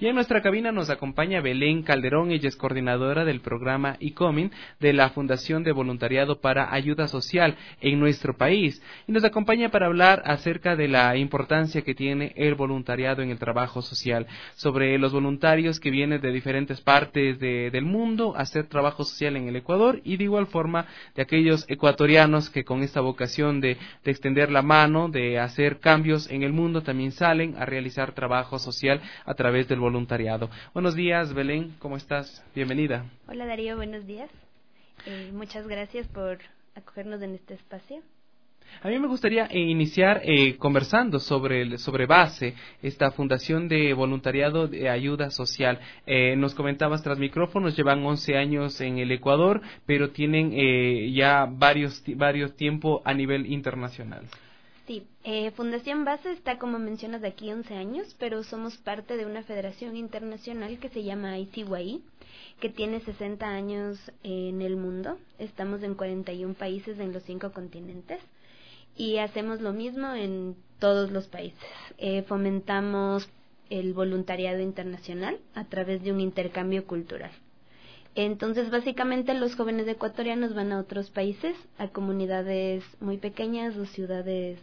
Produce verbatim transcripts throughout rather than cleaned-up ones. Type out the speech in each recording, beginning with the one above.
Y en nuestra cabina nos acompaña Belén Calderón, ella es coordinadora del programa ICOMIN de la Fundación de Voluntariado para Ayuda Social en nuestro país. Y nos acompaña para hablar acerca de la importancia que tiene el voluntariado en el trabajo social, sobre los voluntarios que vienen de diferentes partes de, del mundo a hacer trabajo social en el Ecuador, y de igual forma de aquellos ecuatorianos que con esta vocación de, de extender la mano, de hacer cambios en el mundo, también salen a realizar trabajo social a través del voluntariado. Buenos días, Belén, ¿cómo estás? Bienvenida. Hola, Darío, buenos días. Eh, muchas gracias por acogernos en este espacio. A mí me gustaría eh, iniciar eh, conversando sobre el, sobre BASE, esta Fundación de Voluntariado de Ayuda Social. Eh, nos comentabas tras micrófonos, llevan once años en el Ecuador, pero tienen eh, ya varios varios tiempo a nivel internacional. Sí, eh, Fundación BASE está, como mencionas, de aquí once años, pero somos parte de una federación internacional que se llama I C Y I, que tiene sesenta años en el mundo. Estamos en cuarenta y un países en los cinco continentes. Y hacemos lo mismo en todos los países. Eh, fomentamos el voluntariado internacional a través de un intercambio cultural. Entonces, básicamente, los jóvenes ecuatorianos van a otros países, a comunidades muy pequeñas o ciudades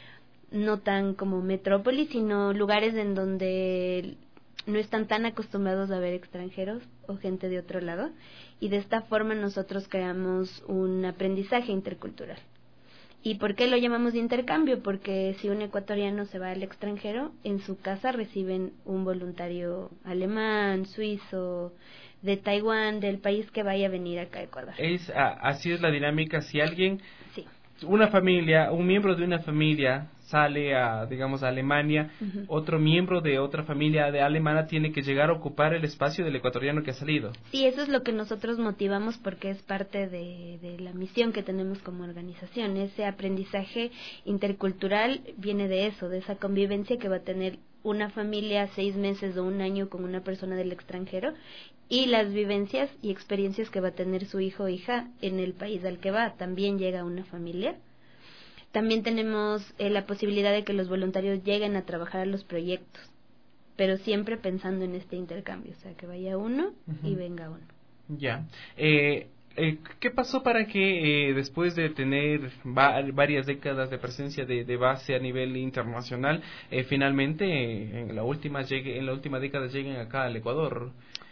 no tan como metrópolis, sino lugares en donde no están tan acostumbrados a ver extranjeros o gente de otro lado. Y de esta forma nosotros creamos un aprendizaje intercultural. ¿Y por qué lo llamamos de intercambio? Porque si un ecuatoriano se va al extranjero, en su casa reciben un voluntario alemán, suizo, de Taiwán, del país que vaya a venir acá a Ecuador. Es, ah, así es la dinámica. Si alguien, sí. una familia, un miembro de una familia sale a, digamos, a Alemania, uh-huh. otro miembro de otra familia de alemana tiene que llegar a ocupar el espacio del ecuatoriano que ha salido. Sí, eso es lo que nosotros motivamos porque es parte de, de la misión que tenemos como organización. Ese aprendizaje intercultural viene de eso, de esa convivencia que va a tener una familia seis meses o un año con una persona del extranjero, y las vivencias y experiencias que va a tener su hijo o hija en el país al que va. También llega una familia. También tenemos eh, la posibilidad de que los voluntarios lleguen a trabajar a los proyectos, pero siempre pensando en este intercambio, o sea, que vaya uno uh-huh. y venga uno. Ya. Eh, eh, ¿Qué pasó para que eh, después de tener va- varias décadas de presencia de, de BASE a nivel internacional, eh, finalmente eh, en la última llegue, en la última década lleguen acá al Ecuador?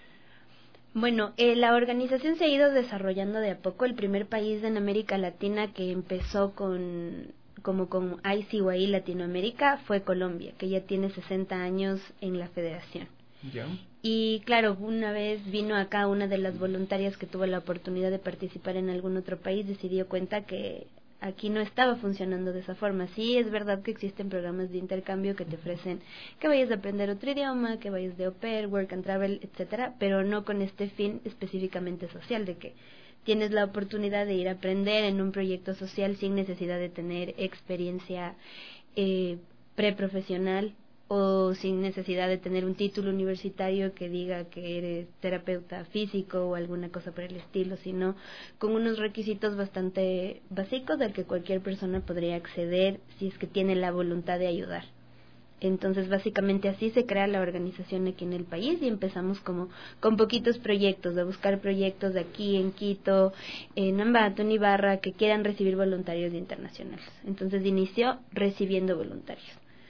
Bueno, eh, la organización se ha ido desarrollando de a poco. El primer país en América Latina que empezó con como con I C Y I Latinoamérica fue Colombia, que ya tiene sesenta años en la federación. Yeah. Y claro, una vez vino acá una de las voluntarias que tuvo la oportunidad de participar en algún otro país y se dio cuenta que aquí no estaba funcionando de esa forma. Sí, es verdad que existen programas de intercambio que te ofrecen que vayas a aprender otro idioma, que vayas de au pair, work and travel, etcétera, pero no con este fin específicamente social, de que tienes la oportunidad de ir a aprender en un proyecto social sin necesidad de tener experiencia eh, preprofesional o sin necesidad de tener un título universitario que diga que eres terapeuta físico o alguna cosa por el estilo, sino con unos requisitos bastante básicos al que cualquier persona podría acceder si es que tiene la voluntad de ayudar. Entonces, básicamente así se crea la organización aquí en el país y empezamos como con poquitos proyectos, a buscar proyectos de aquí en Quito, en Ambato, en Ibarra, que quieran recibir voluntarios internacionales. Entonces, inició recibiendo voluntarios.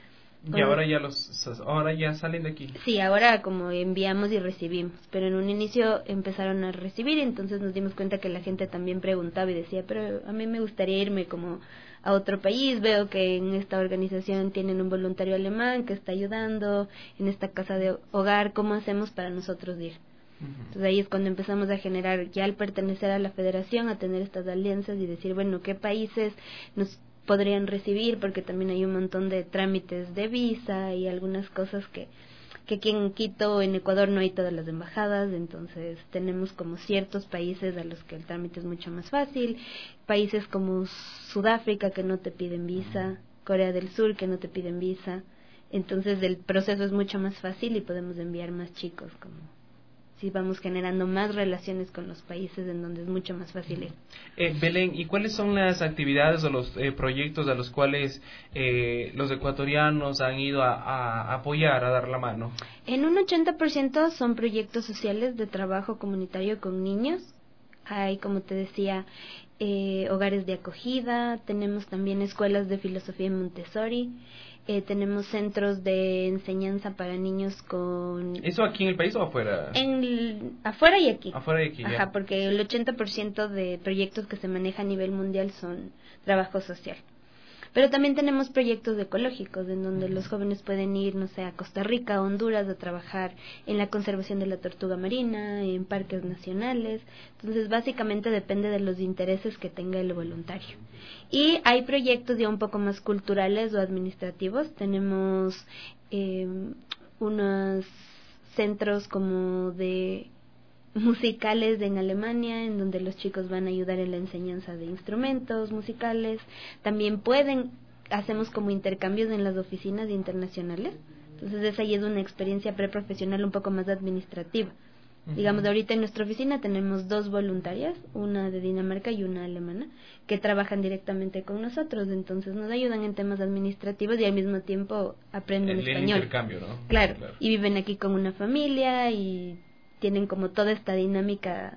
Y ahora ya los ahora ya salen de aquí. Sí, ahora como enviamos y recibimos, pero en un inicio empezaron a recibir, entonces nos dimos cuenta que la gente también preguntaba y decía, pero a mí me gustaría irme como a otro país, veo que en esta organización tienen un voluntario alemán que está ayudando en esta casa de hogar, ¿cómo hacemos para nosotros ir? Uh-huh. Entonces ahí es cuando empezamos a generar, ya al pertenecer a la federación, a tener estas alianzas y decir, bueno, ¿qué países nos podrían recibir? Porque también hay un montón de trámites de visa y algunas cosas que que aquí en Quito o en Ecuador no hay todas las embajadas, entonces tenemos como ciertos países a los que el trámite es mucho más fácil, países como Sudáfrica que no te piden visa, Corea del Sur que no te piden visa, entonces el proceso es mucho más fácil y podemos enviar más chicos como así vamos generando más relaciones con los países en donde es mucho más fácil ir. Eh, Belén, ¿y cuáles son las actividades o los eh, proyectos a los cuales eh, los ecuatorianos han ido a, a apoyar, a dar la mano? En un ochenta por ciento son proyectos sociales de trabajo comunitario con niños. Hay, como te decía, eh, hogares de acogida, tenemos también escuelas de filosofía Montessori, eh, tenemos centros de enseñanza para niños con... ¿Eso aquí en el país o afuera? En, afuera y aquí. Afuera y aquí, Ajá, ya. porque el ochenta por ciento de proyectos que se maneja a nivel mundial son trabajo social. Pero también tenemos proyectos ecológicos en donde los jóvenes pueden ir, no sé, a Costa Rica, a Honduras, a trabajar en la conservación de la tortuga marina, en parques nacionales. Entonces, básicamente depende de los intereses que tenga el voluntario. Y hay proyectos ya un poco más culturales o administrativos. Tenemos eh, unos centros como de musicales en Alemania, en donde los chicos van a ayudar en la enseñanza de instrumentos musicales. También pueden, hacemos como intercambios en las oficinas internacionales. Entonces esa ya es una experiencia preprofesional un poco más administrativa. Uh-huh. Digamos, ahorita en nuestra oficina tenemos dos voluntarias, una de Dinamarca y una alemana, que trabajan directamente con nosotros. Entonces nos ayudan en temas administrativos y al mismo tiempo aprenden el, español. El intercambio, ¿no? Claro, claro, y viven aquí con una familia y tienen como toda esta dinámica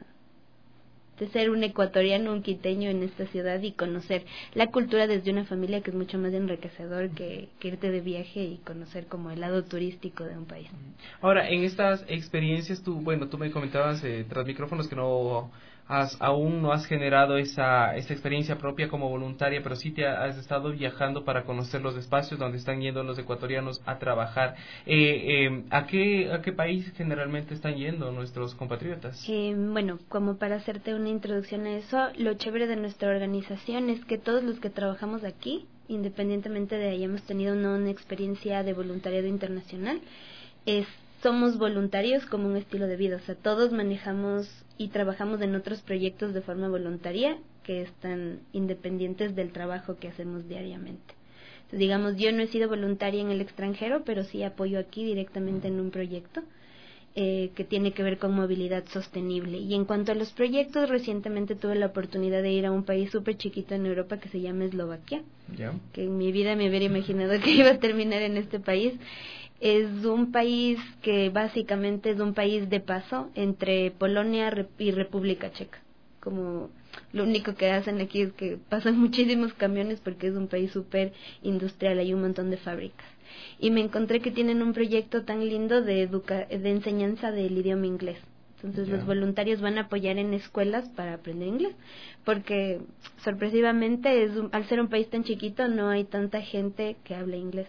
de ser un ecuatoriano, un quiteño en esta ciudad y conocer la cultura desde una familia, que es mucho más enriquecedor que, que irte de viaje y conocer como el lado turístico de un país. Ahora, en estas experiencias, tú, bueno, tú me comentabas eh, tras micrófonos que no has, aún no has generado esa, esa experiencia propia como voluntaria, pero sí te has estado viajando para conocer los espacios donde están yendo los ecuatorianos a trabajar. Eh, eh, ¿a qué, a qué país generalmente están yendo nuestros compatriotas? Eh, bueno, como para hacerte una introducción a eso, lo chévere de nuestra organización es que todos los que trabajamos aquí, independientemente de hayamos tenido una, una experiencia de voluntariado internacional, es somos voluntarios como un estilo de vida. O sea, todos manejamos y trabajamos en otros proyectos de forma voluntaria que están independientes del trabajo que hacemos diariamente. Entonces, digamos, yo no he sido voluntaria en el extranjero, pero sí apoyo aquí directamente en un proyecto eh, que tiene que ver con movilidad sostenible. Y en cuanto a los proyectos, recientemente tuve la oportunidad de ir a un país súper chiquito en Europa que se llama Eslovaquia, yeah. que en mi vida me hubiera imaginado que iba a terminar en este país. Es un país que básicamente es un país de paso entre Polonia y República Checa. Como lo único que hacen aquí es que pasan muchísimos camiones porque es un país súper industrial, hay un montón de fábricas. Y me encontré que tienen un proyecto tan lindo de, educa de enseñanza del idioma inglés. Entonces yeah. los voluntarios van a apoyar en escuelas para aprender inglés, porque sorpresivamente es un, al ser un país tan chiquito no hay tanta gente que hable inglés.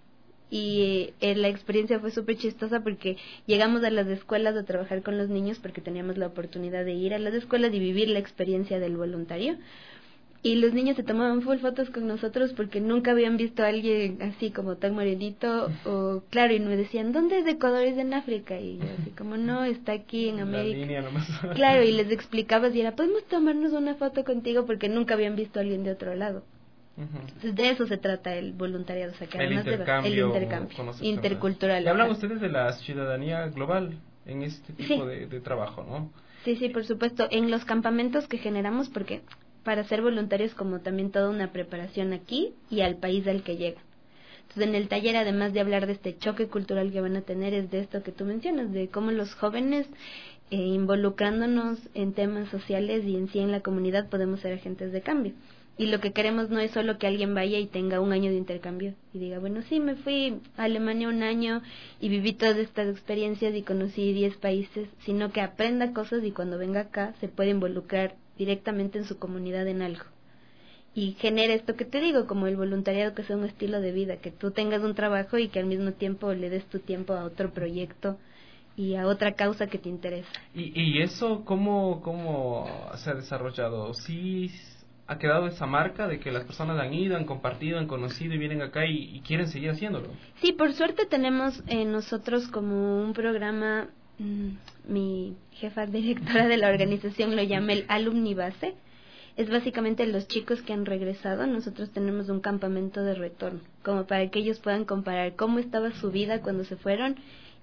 Y eh, la experiencia fue súper chistosa porque llegamos a las escuelas a trabajar con los niños porque teníamos la oportunidad de ir a las escuelas y vivir la experiencia del voluntario. Y los niños se tomaban full fotos con nosotros porque nunca habían visto a alguien así como tan morenito, o claro, y me decían, ¿dónde es de Ecuador? Es en África. Y yo así como, no, está aquí en América. La línea nomás. Claro, y les explicabas y era, ¿podemos tomarnos una foto contigo? Porque nunca habían visto a alguien de otro lado. Entonces, de eso se trata el voluntariado, o sea, que el además intercambio, de el intercambio intercultural. Y hablan ustedes de la ciudadanía global en este tipo sí. de, de trabajo, ¿no? Sí, sí, por supuesto. En los campamentos que generamos, porque para ser voluntarios como también toda una preparación aquí y al país al que llegan. Entonces, en el taller, además de hablar de este choque cultural que van a tener, es de esto que tú mencionas, de cómo los jóvenes, eh, involucrándonos en temas sociales y en sí en la comunidad, podemos ser agentes de cambio. Y lo que queremos no es solo que alguien vaya y tenga un año de intercambio y diga, bueno, sí, me fui a Alemania un año y viví todas estas experiencias y conocí diez países, sino que aprenda cosas y cuando venga acá se puede involucrar directamente en su comunidad en algo. Y genere esto que te digo, como el voluntariado, que sea un estilo de vida, que tú tengas un trabajo y que al mismo tiempo le des tu tiempo a otro proyecto y a otra causa que te interesa. ¿Y, y eso cómo, cómo se ha desarrollado? ¿Sí ha quedado esa marca de que las personas han ido, han compartido, han conocido y vienen acá y, y quieren seguir haciéndolo? Sí, por suerte tenemos eh, nosotros como un programa, mmm, mi jefa directora de la organización lo llama el Alumni Base. Es básicamente los chicos que han regresado. Nosotros tenemos un campamento de retorno, como para que ellos puedan comparar cómo estaba su vida cuando se fueron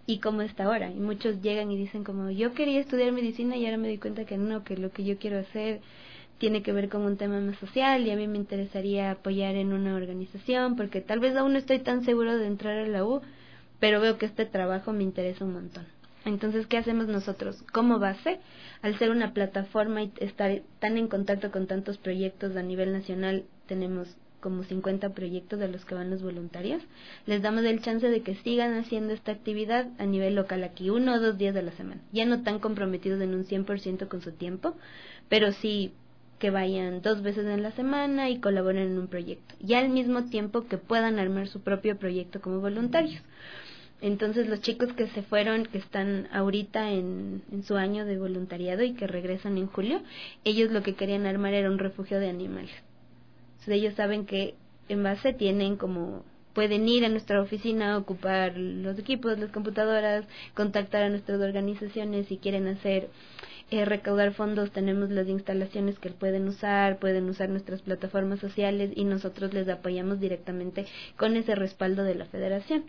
y cómo está ahora. Y muchos llegan y dicen como, yo quería estudiar medicina y ahora me di cuenta que no, que lo que yo quiero hacer tiene que ver con un tema más social y a mí me interesaría apoyar en una organización porque tal vez aún no estoy tan seguro de entrar a la U, pero veo que este trabajo me interesa un montón. Entonces, ¿qué hacemos nosotros? Como base, al ser una plataforma y estar tan en contacto con tantos proyectos a nivel nacional, tenemos como cincuenta proyectos de los que van los voluntarios, les damos el chance de que sigan haciendo esta actividad a nivel local aquí, uno o dos días de la semana. Ya no tan comprometidos en un cien por ciento con su tiempo, pero sí que vayan dos veces en la semana y colaboren en un proyecto. Y al mismo tiempo que puedan armar su propio proyecto como voluntarios. Entonces los chicos que se fueron, que están ahorita en, en su año de voluntariado y que regresan en julio, ellos lo que querían armar era un refugio de animales. Entonces ellos saben que en base tienen como, pueden ir a nuestra oficina a ocupar los equipos, las computadoras, contactar a nuestras organizaciones si quieren hacer, eh, recaudar fondos, tenemos las instalaciones que pueden usar, pueden usar nuestras plataformas sociales y nosotros les apoyamos directamente con ese respaldo de la federación.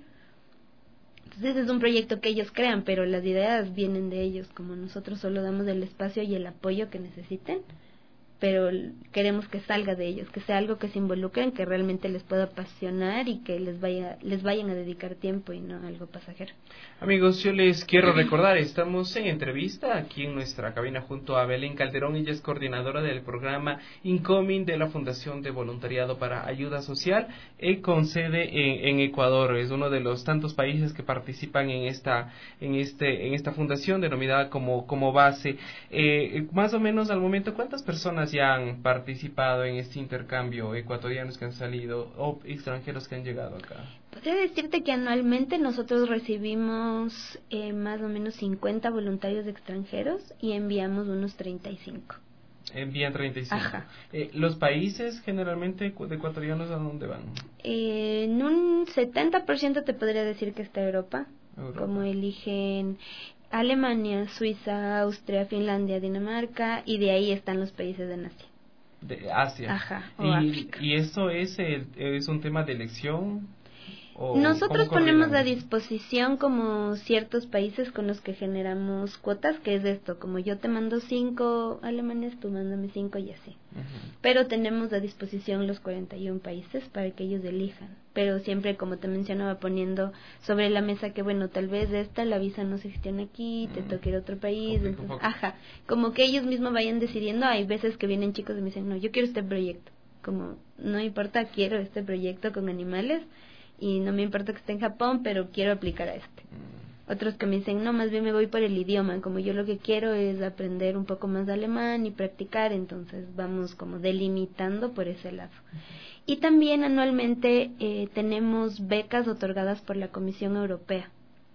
Entonces es un proyecto que ellos crean, pero las ideas vienen de ellos, como nosotros solo damos el espacio y el apoyo que necesiten, pero queremos que salga de ellos, que sea algo que se involucren, que realmente les pueda apasionar y que les vaya les vayan a dedicar tiempo y no algo pasajero. Amigos, yo les quiero recordar, estamos en entrevista aquí en nuestra cabina junto a Belén Calderón. Ella es coordinadora del programa Incoming de la Fundación de Voluntariado para Ayuda Social, eh, con sede en, en Ecuador. Es uno de los tantos países que participan en esta en este en esta fundación denominada como como base. Eh, más o menos al momento, ¿cuántas personas ya han participado en este intercambio? Ecuatorianos que han salido o extranjeros que han llegado acá. Podría decirte que anualmente nosotros recibimos eh, más o menos cincuenta voluntarios extranjeros y enviamos unos treinta y cinco. Envían treinta y cinco. Ajá. Eh, ¿Los países generalmente de ecuatorianos a dónde van? Eh, en un setenta por ciento te podría decir que está Europa, Europa. Como eligen Alemania, Suiza, Austria, Finlandia, Dinamarca, y de ahí están los países de Asia. De Asia. Ajá, o y, África. ¿Y esto es, el, es un tema de elección? Nosotros ponemos a disposición como ciertos países con los que generamos cuotas, que es esto, como yo te mando cinco alemanes, tú mándame cinco y así. Uh-huh. Pero tenemos a disposición los cuarenta y uno países para que ellos elijan. Pero siempre, como te mencionaba, poniendo sobre la mesa que, bueno, tal vez esta, la visa no se gestiona aquí, te uh-huh. toca ir a otro país. Entonces, ajá, como que ellos mismos vayan decidiendo. Hay veces que vienen chicos y me dicen, no, yo quiero este proyecto. Como, no importa, quiero este proyecto con animales. Y no me importa que esté en Japón, pero quiero aplicar a este. Mm. Otros que me dicen, no, más bien me voy por el idioma, como yo lo que quiero es aprender un poco más de alemán y practicar, entonces vamos como delimitando por ese lado. Uh-huh. Y también anualmente eh, tenemos becas otorgadas por la Comisión Europea.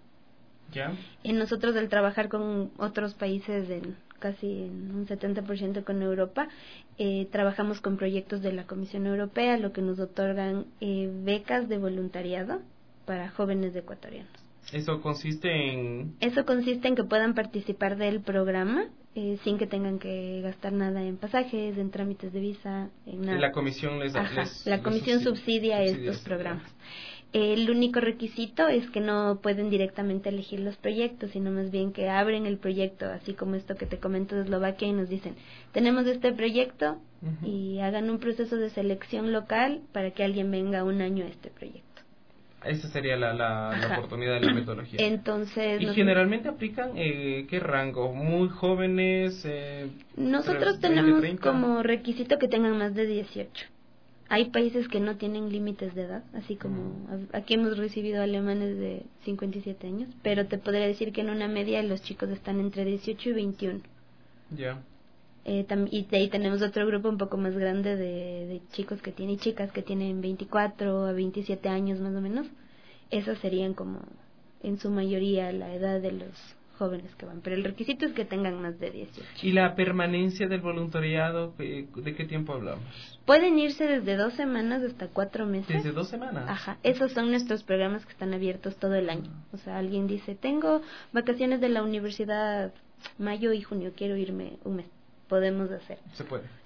¿Ya? Y nosotros, al trabajar con otros países en casi en un setenta por ciento con Europa, eh, trabajamos con proyectos de la Comisión Europea, lo que nos otorgan eh, becas de voluntariado para jóvenes ecuatorianos. ¿Eso consiste en...? Eso consiste en que puedan participar del programa eh, sin que tengan que gastar nada en pasajes, en trámites de visa, en nada. La comisión les... Ajá, les la comisión les subsidia, subsidia estos este programas. Programa. El único requisito es que no pueden directamente elegir los proyectos, sino más bien que abren el proyecto, así como esto que te comento de Eslovaquia, y nos dicen, tenemos este proyecto, uh-huh. y hagan un proceso de selección local para que alguien venga un año a este proyecto. Esa sería la, la, la oportunidad de la metodología. Entonces, ¿Y generalmente aplican eh, qué rango? ¿Muy jóvenes? Eh, nosotros tenemos treinta como requisito que tengan más de dieciocho. Hay países que no tienen límites de edad, así como uh-huh. aquí hemos recibido alemanes de cincuenta y siete años, pero te podría decir que en una media los chicos están entre dieciocho y veintiuno. Ya. Yeah. Eh, tam- y de ahí tenemos otro grupo un poco más grande de, de chicos que tienen, y chicas que tienen veinticuatro a veintisiete años más o menos. Esas serían como en su mayoría la edad de los jóvenes que van, pero el requisito es que tengan más de dieciocho. ¿Y la permanencia del voluntariado, de qué tiempo hablamos? Pueden irse desde dos semanas hasta cuatro meses. ¿Desde dos semanas? Ajá, esos son nuestros programas que están abiertos todo el año. O sea, alguien dice, tengo vacaciones de la universidad mayo y junio, quiero irme un mes. Podemos hacer. Se puede. Sí.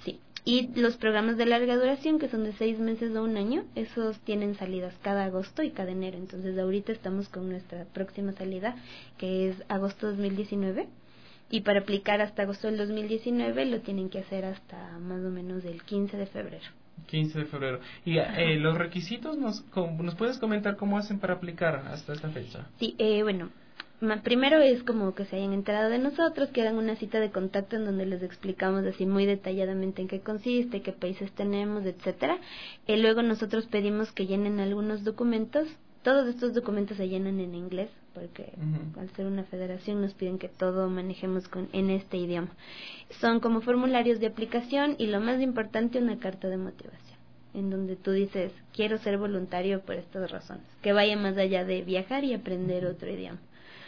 Y los programas de larga duración, que son de seis meses o un año, esos tienen salidas cada agosto y cada enero. Entonces ahorita estamos con nuestra próxima salida, que es agosto dos mil diecinueve. Y para aplicar hasta agosto del dos mil diecinueve lo tienen que hacer hasta más o menos el quince de febrero. quince de febrero. ¿Y eh, los requisitos nos, nos puedes comentar cómo hacen para aplicar hasta esta fecha? Sí, eh, bueno... Primero es como que se hayan enterado de nosotros, que hagan una cita de contacto en donde les explicamos así muy detalladamente en qué consiste, qué países tenemos, etcétera. Y luego nosotros pedimos que llenen algunos documentos. Todos estos documentos se llenan en inglés, porque uh-huh. al ser una federación nos piden que todo manejemos con en este idioma. Son como formularios de aplicación y lo más importante, una carta de motivación, en donde tú dices, quiero ser voluntario por estas razones, que vaya más allá de viajar y aprender uh-huh. otro idioma.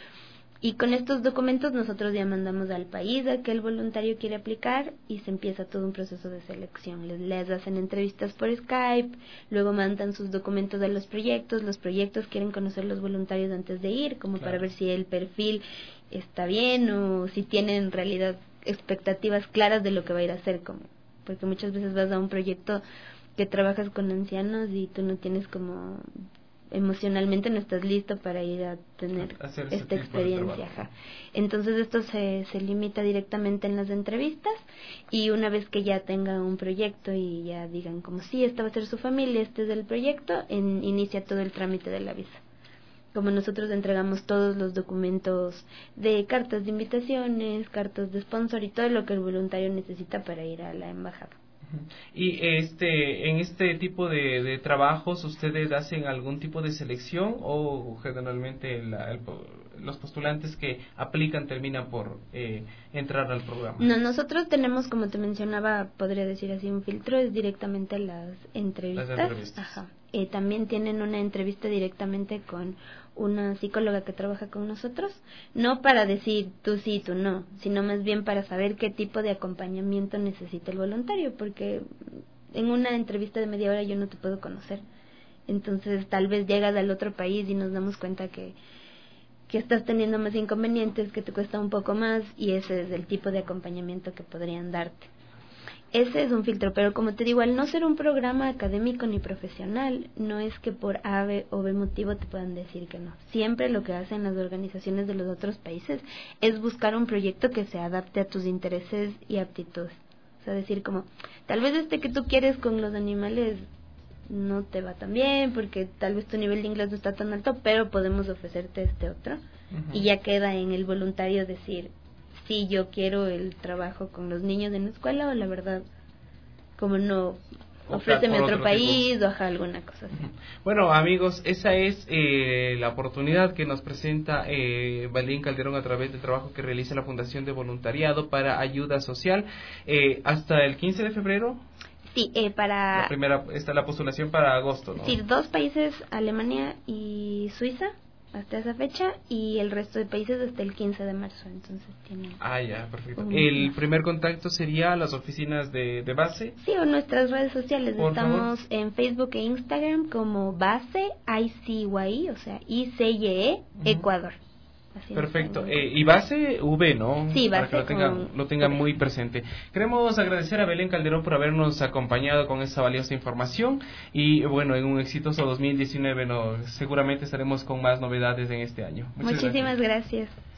Y con estos documentos nosotros ya mandamos al país al que el voluntario quiere aplicar y se empieza todo un proceso de selección. Les, les hacen entrevistas por Skype, luego mandan sus documentos de los proyectos. Los proyectos quieren conocer los voluntarios antes de ir, como claro. para ver si el perfil está bien o si tienen en realidad expectativas claras de lo que va a ir a hacer. Como, porque muchas veces vas a un proyecto que trabajas con ancianos y tú no tienes como... emocionalmente no estás listo para ir a tener esta experiencia. Ajá. Entonces esto se, se limita directamente en las entrevistas y una vez que ya tenga un proyecto y ya digan como sí, esta va a ser su familia, este es el proyecto, en, inicia todo el trámite de la visa. Como nosotros entregamos todos los documentos de cartas de invitaciones, cartas de sponsor y todo lo que el voluntario necesita para ir a la embajada. Y este en este tipo de, de trabajos, ¿ustedes hacen algún tipo de selección o generalmente la, el, los postulantes que aplican terminan por eh, entrar al programa? No, nosotros tenemos, como te mencionaba, podría decir así, un filtro, es directamente las entrevistas. Las entrevistas. Ajá. Eh, también tienen una entrevista directamente con una psicóloga que trabaja con nosotros, no para decir tú sí, tú no, sino más bien para saber qué tipo de acompañamiento necesita el voluntario, porque en una entrevista de media hora yo no te puedo conocer. Entonces tal vez llegas al otro país y nos damos cuenta que que estás teniendo más inconvenientes, que te cuesta un poco más, y ese es el tipo de acompañamiento que podrían darte. Ese es un filtro, pero como te digo, al no ser un programa académico ni profesional, no es que por A, B o B motivo te puedan decir que no. Siempre lo que hacen las organizaciones de los otros países es buscar un proyecto que se adapte a tus intereses y aptitudes. O sea, decir como, tal vez este que tú quieres con los animales no te va tan bien, porque tal vez tu nivel de inglés no está tan alto, pero podemos ofrecerte este otro. Uh-huh. Y ya queda en el voluntario decir, sí, yo quiero el trabajo con los niños en la escuela, o la verdad, como no, ofréceme otro, otro país tipo. O ajá, alguna cosa así. Bueno, amigos, esa es eh, la oportunidad que nos presenta eh, Belén Calderón a través del trabajo que realiza la Fundación de Voluntariado para Ayuda Social. Eh, hasta el quince de febrero. Sí, eh, para... La primera, está la postulación para agosto, ¿no? Sí, dos países, Alemania y Suiza, hasta esa fecha, y el resto de países hasta el quince de marzo, entonces tienen... Ah, ya, perfecto. ¿El mes. Primer contacto sería las oficinas de, de base? Sí, o nuestras redes sociales. Por Estamos favor. En Facebook e Instagram como base I C Y I, o sea, I C Y E, uh-huh. Ecuador. Así perfecto. Eh, y base V, ¿no? Sí, base. Para que lo tengan, lo tengan muy presente. Queremos agradecer a Belén Calderón por habernos acompañado con esta valiosa información y bueno, en un exitoso dos mil diecinueve no, seguramente estaremos con más novedades en este año. Muchas Muchísimas gracias. gracias.